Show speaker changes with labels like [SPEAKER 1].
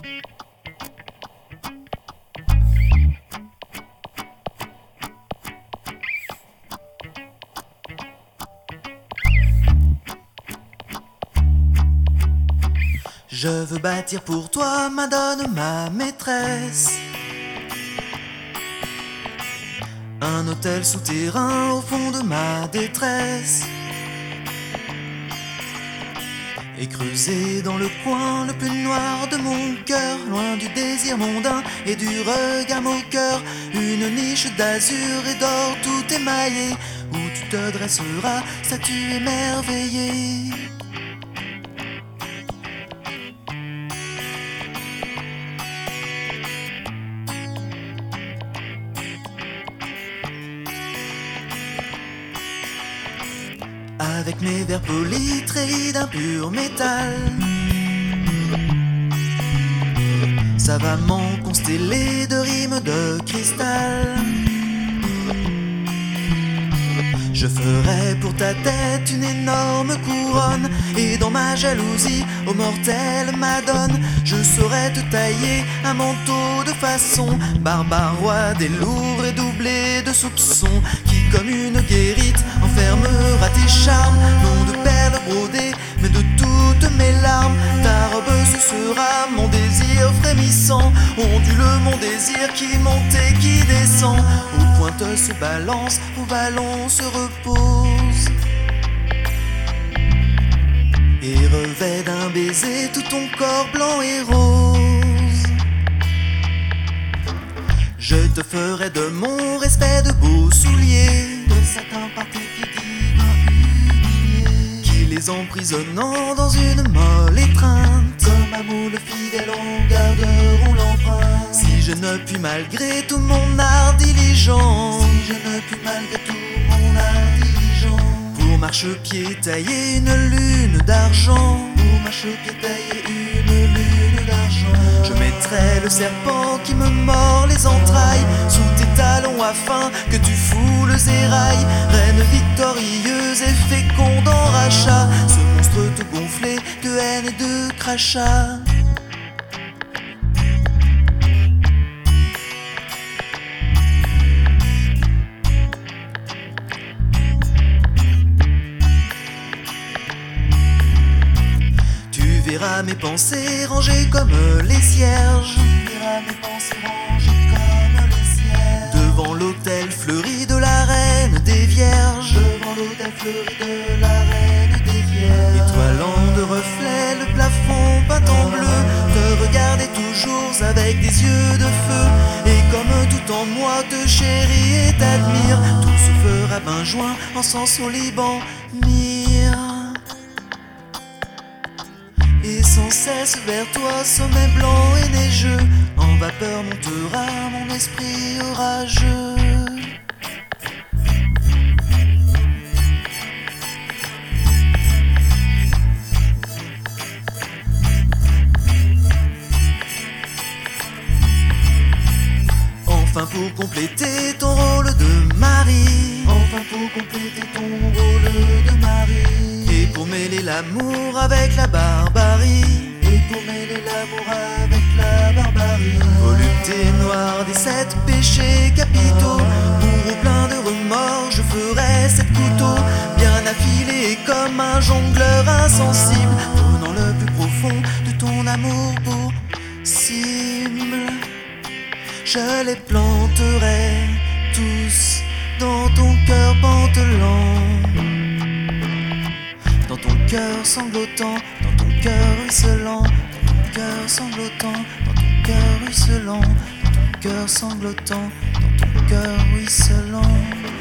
[SPEAKER 1] Je veux bâtir pour toi, Madone, ma maîtresse, un hôtel souterrain au fond de ma détresse, et creuser dans le coin le plus noir de mon cœur, loin du désir mondain et du regard moqueur, une niche d'azur et d'or tout émaillé, où tu te dresseras, statue émerveillée. Avec mes vers polis treillis d'un pur métal, savamment constellés de rimes de cristal, je ferai pour ta tête une énorme couronne, et dans ma jalousie, ô mortelle Madone, je saurai te tailler un manteau de façon barbare, roi des lourds et doublé de soupçons, qui comme une guérite enfermera tes charmes, non de perles brodées, mais de toutes mes larmes. Ta robe ce sera mon désir frémissant, ondule mon désir qui monte et qui descend, aux pointes se balance, au vallon se repose, et revêt d'un baiser tout ton corps blanc et rose. Je te ferai de mon respect de beaux souliers, de satin parti qui les emprisonnant dans une molle étreinte, comme un moule fidèle en garderont l'empreinte. Si je ne puis malgré tout mon art diligent, si je ne puis malgré tout mon art diligent, pour marchepied tailler une lune d'argent, pour marchepied tailler une lune d'argent, je mettrai le serpent qui me mord les entrailles sous tes talons afin que tu fous le sérail, reine victorieuse et féconde en rachat, ce monstre tout gonflé de haine et de crachats. Tu verras mes pensées rangées comme les cierges, tu verras mes pensées rangées comme les cierges, devant l'autel fleuri de la reine des vierges, devant l'autel fleuri de la reine des vierges, étoilant de reflets le plafond peint en bleu, te regarder toujours avec des yeux de feu, et comme tout en moi te chérit et t'admire, tout se fera benjoin, encens au Liban, myrrhe. Et sans cesse vers toi, sommet blanc et neigeux, en vapeur montera mon esprit orageux. Enfin pour compléter ton rôle de mari, enfin pour compléter ton rôle de mari, et pour mêler l'amour avec la barbarie, et pour mêler l'amour avec la barbarie, volupté noire des 7 péchés capitaux, bourreau plein de remords, je ferai 7 couteaux, bien affilés comme un jongleur insensible, donnant le plus profond de ton amour possible. Je les planterai tous dans ton cœur pantelant, dans ton cœur sanglotant, dans ton cœur ruisselant, dans ton cœur sanglotant, dans ton cœur ruisselant, dans ton cœur sanglotant, dans ton cœur ruisselant.